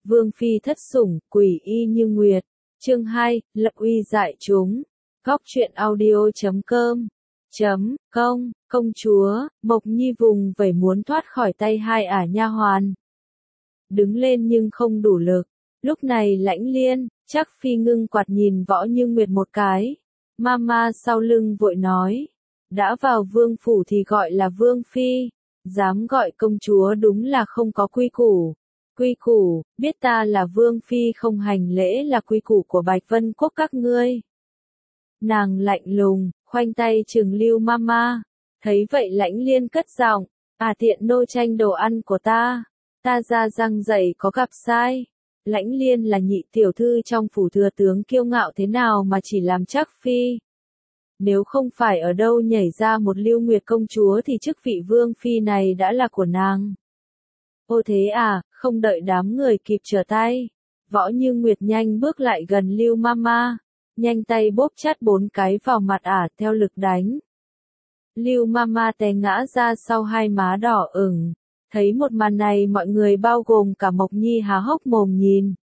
Vương phi thất sủng, quỷ y như nguyệt. Chương 2, lập uy dại chúng. Góc truyện audio.com công chúa, Mộc Nhi vùng vẫy muốn thoát khỏi tay hai ả nha hoàn. Đứng lên nhưng không đủ lực. Lúc này Lãnh Liên, chắc phi ngưng quạt nhìn Võ Như Nguyệt một cái. Mama sau lưng vội nói. Đã vào vương phủ thì gọi là vương phi. Dám gọi công chúa đúng là không có quy củ. Quy củ, biết ta là vương phi không hành lễ là quy củ của Bạch Vân Quốc các ngươi. Nàng lạnh lùng, khoanh tay trừng Lưu Mama. Thấy vậy Lãnh Liên cất giọng, tiện nô tranh đồ ăn của ta ra răng dậy có gặp sai. Lãnh Liên là nhị tiểu thư trong phủ thừa tướng kiêu ngạo thế nào mà chỉ làm chắc phi. Nếu không phải ở đâu nhảy ra một Lưu Nguyệt công chúa thì chức vị vương phi này đã là của nàng. Ô thế à, không đợi đám người kịp trở tay. Võ Như Nguyệt nhanh bước lại gần Lưu Mama, nhanh tay bóp chát 4 cái vào mặt ả theo lực đánh. Lưu Mama té ngã ra sau hai má đỏ ửng. Thấy một màn này mọi người bao gồm cả Mộc Nhi há hốc mồm nhìn.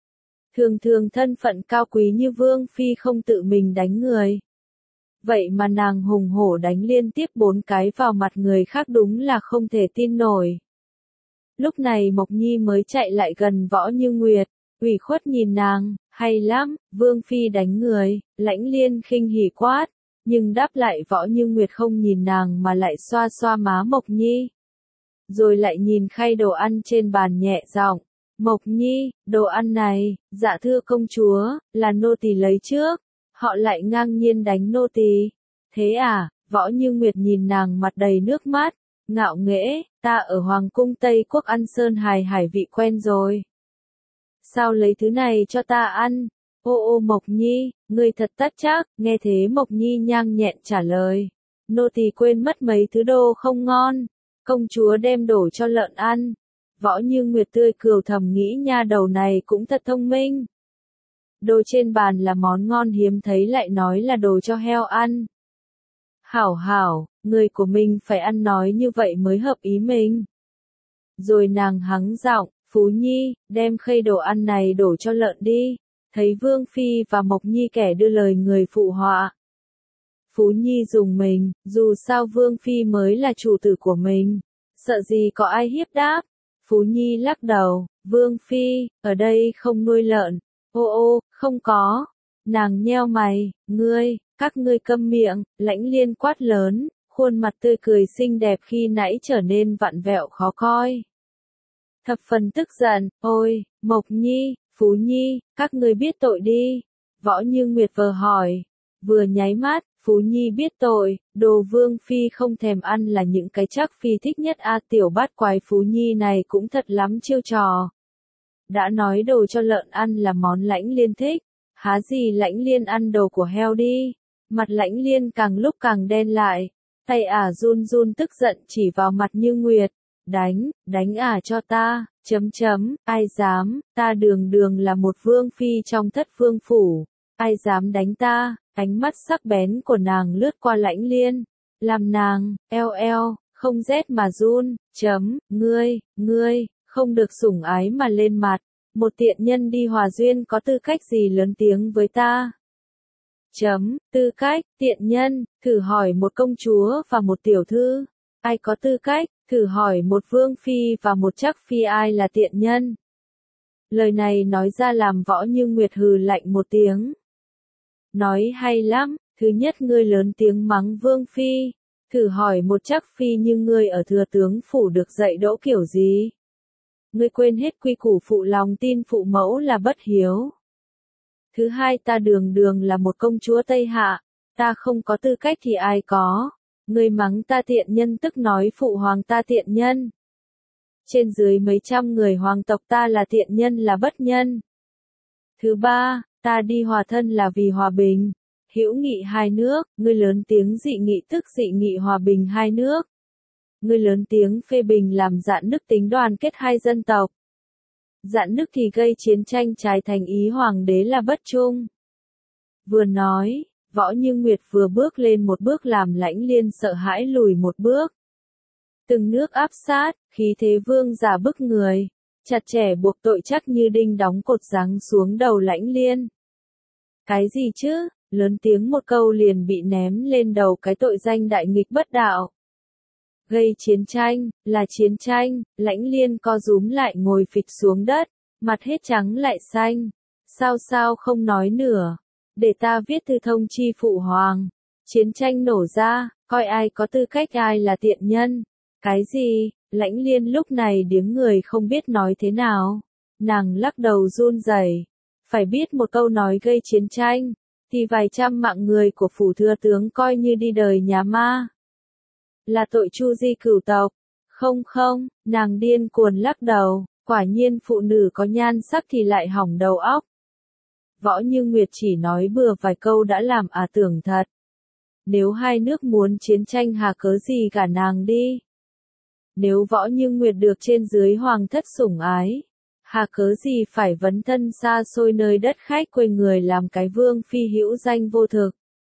Thường thân phận cao quý như vương phi không tự mình đánh người. Vậy mà nàng hùng hổ đánh liên tiếp 4 cái vào mặt người khác đúng là không thể tin nổi. Lúc này Mộc Nhi mới chạy lại gần Võ Như Nguyệt, ủy khuất nhìn nàng, hay lắm, vương phi đánh người. Lãnh Liên khinh hỉ quát, nhưng đáp lại Võ Như Nguyệt không nhìn nàng mà lại xoa xoa má Mộc Nhi. Rồi lại nhìn khay đồ ăn trên bàn nhẹ giọng, Mộc Nhi, đồ ăn này, dạ thưa công chúa, là nô tỳ lấy trước. Họ lại ngang nhiên đánh nô tỳ. Thế à? Võ Như Nguyệt nhìn nàng mặt đầy nước mắt, ngạo nghễ, ta ở Hoàng cung Tây Quốc ăn sơn hài hải vị quen rồi. Sao lấy thứ này cho ta ăn? Ô Mộc Nhi, ngươi thật tất chắc. Nghe thế Mộc Nhi nhang nhẹn trả lời. Nô tỳ quên mất mấy thứ đồ không ngon. Công chúa đem đổ cho lợn ăn. Võ Như Nguyệt tươi cừu thầm nghĩ nha đầu này cũng thật thông minh. Đồ trên bàn là món ngon hiếm thấy lại nói là đồ cho heo ăn. Hảo, người của mình phải ăn nói như vậy mới hợp ý mình. Rồi nàng hắng giọng, Phú Nhi, đem khay đồ ăn này đổ cho lợn đi. Thấy Vương Phi và Mộc Nhi kẻ đưa lời người phụ họa. Phú Nhi dùng mình, dù sao Vương Phi mới là chủ tử của mình. Sợ gì có ai hiếp đáp. Phú Nhi lắc đầu, Vương Phi, ở đây không nuôi lợn. Ô, không có. Nàng nheo mày, các ngươi câm miệng. Lãnh Liên quát lớn, khuôn mặt tươi cười xinh đẹp khi nãy trở nên vặn vẹo khó coi. Thập phần tức giận, ôi, Mộc Nhi, Phú Nhi, các ngươi biết tội đi. Võ Như Nguyệt vừa hỏi, vừa nháy mắt, Phú Nhi biết tội, đồ Vương Phi không thèm ăn là những cái chắc Phi thích nhất tiểu bát quái Phú Nhi này cũng thật lắm chiêu trò. Đã nói đồ cho lợn ăn là món Lãnh Liên thích, há gì Lãnh Liên ăn đồ của heo đi. Mặt Lãnh Liên càng lúc càng đen lại, tay run run tức giận chỉ vào mặt Như Nguyệt, đánh cho ta, ai dám, ta đường là một vương phi trong thất vương phủ, ai dám đánh ta. Ánh mắt sắc bén của nàng lướt qua Lãnh Liên, làm nàng, eo, không rét mà run, ngươi, không được sủng ái mà lên mặt, một tiện nhân đi hòa duyên có tư cách gì lớn tiếng với ta? Tư cách, tiện nhân, thử hỏi một công chúa và một tiểu thư, ai có tư cách, thử hỏi một vương phi và một chắc phi ai là tiện nhân. Lời này nói ra làm Võ Như Nguyệt hừ lạnh một tiếng. Nói hay lắm, thứ nhất ngươi lớn tiếng mắng vương phi, thử hỏi một chắc phi như ngươi ở thừa tướng phủ được dạy dỗ kiểu gì? Ngươi quên hết quy củ phụ lòng tin phụ mẫu là bất hiếu. Thứ hai ta đường là một công chúa Tây Hạ, ta không có tư cách thì ai có. Ngươi mắng ta tiện nhân tức nói phụ hoàng ta tiện nhân. Trên dưới mấy trăm người hoàng tộc ta là tiện nhân là bất nhân. Thứ ba, ta đi hòa thân là vì hòa bình, hữu nghị hai nước, ngươi lớn tiếng dị nghị tức dị nghị hòa bình hai nước. Ngươi lớn tiếng phê bình làm rạn nứt tính đoàn kết hai dân tộc. Rạn nứt thì gây chiến tranh trái thành ý hoàng đế là bất trung. Vừa nói, Võ Như Nguyệt vừa bước lên một bước làm Lãnh Liên sợ hãi lùi một bước. Từng nước áp sát, khí thế vương giả bức người. chặt chẽ buộc tội chắc như đinh đóng cột giáng xuống đầu Lãnh Liên. Cái gì chứ? Lớn tiếng một câu liền bị ném lên đầu cái tội danh đại nghịch bất đạo. Gây chiến tranh, là chiến tranh, Lãnh Liên co rúm lại ngồi phịch xuống đất, mặt hết trắng lại xanh. Sao không nói nữa, để ta viết thư thông chi phụ hoàng. Chiến tranh nổ ra, coi ai có tư cách ai là tiện nhân. Cái gì? Lãnh Liên lúc này điếng người không biết nói thế nào. Nàng lắc đầu run rẩy. Phải biết một câu nói gây chiến tranh, thì vài trăm mạng người của phủ thừa tướng coi như đi đời nhà ma. Là tội tru di cửu tộc. Không, nàng điên cuồng lắc đầu, quả nhiên phụ nữ có nhan sắc thì lại hỏng đầu óc. Võ Như Nguyệt chỉ nói bừa vài câu đã làm tưởng thật. Nếu hai nước muốn chiến tranh hà cớ gì cả nàng đi. Nếu Võ Như Nguyệt được trên dưới hoàng thất sủng ái, hà cớ gì phải vấn thân xa xôi nơi đất khách quê người làm cái vương phi hữu danh vô thực.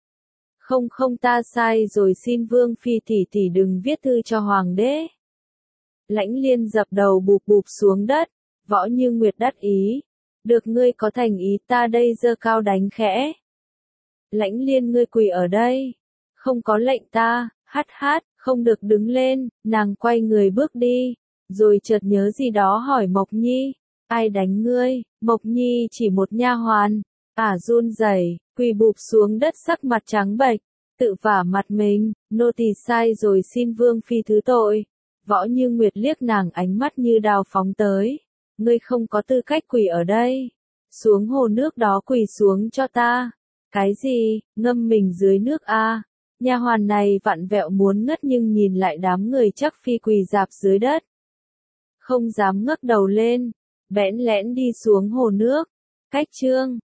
Không ta sai rồi, xin vương phi tỷ đừng viết thư cho hoàng đế. Lãnh Liên dập đầu bụp xuống đất. Võ Như Nguyệt đắc ý. Được, ngươi có thành ý, ta đây giơ cao đánh khẽ. Lãnh Liên, ngươi quỳ ở đây. Không có lệnh ta, hát, không được đứng lên. Nàng quay người bước đi. Rồi chợt nhớ gì đó hỏi Mộc Nhi. Ai đánh ngươi? Mộc Nhi chỉ một nha hoàn. Run rẩy, quỳ bụp xuống đất, sắc mặt trắng bệch, tự vả mặt mình. Nô tỳ sai rồi, xin vương phi thứ tội. Võ Như Nguyệt liếc nàng ánh mắt như đao phóng tới. Ngươi không có tư cách quỳ ở đây. Xuống hồ nước đó quỳ xuống cho ta. Cái gì? Ngâm mình dưới nước a? Nha hoàn này vặn vẹo muốn ngất nhưng nhìn lại đám người chắc phi quỳ rạp dưới đất. Không dám ngước đầu lên. Bẽn lẽn đi xuống hồ nước. Cách chương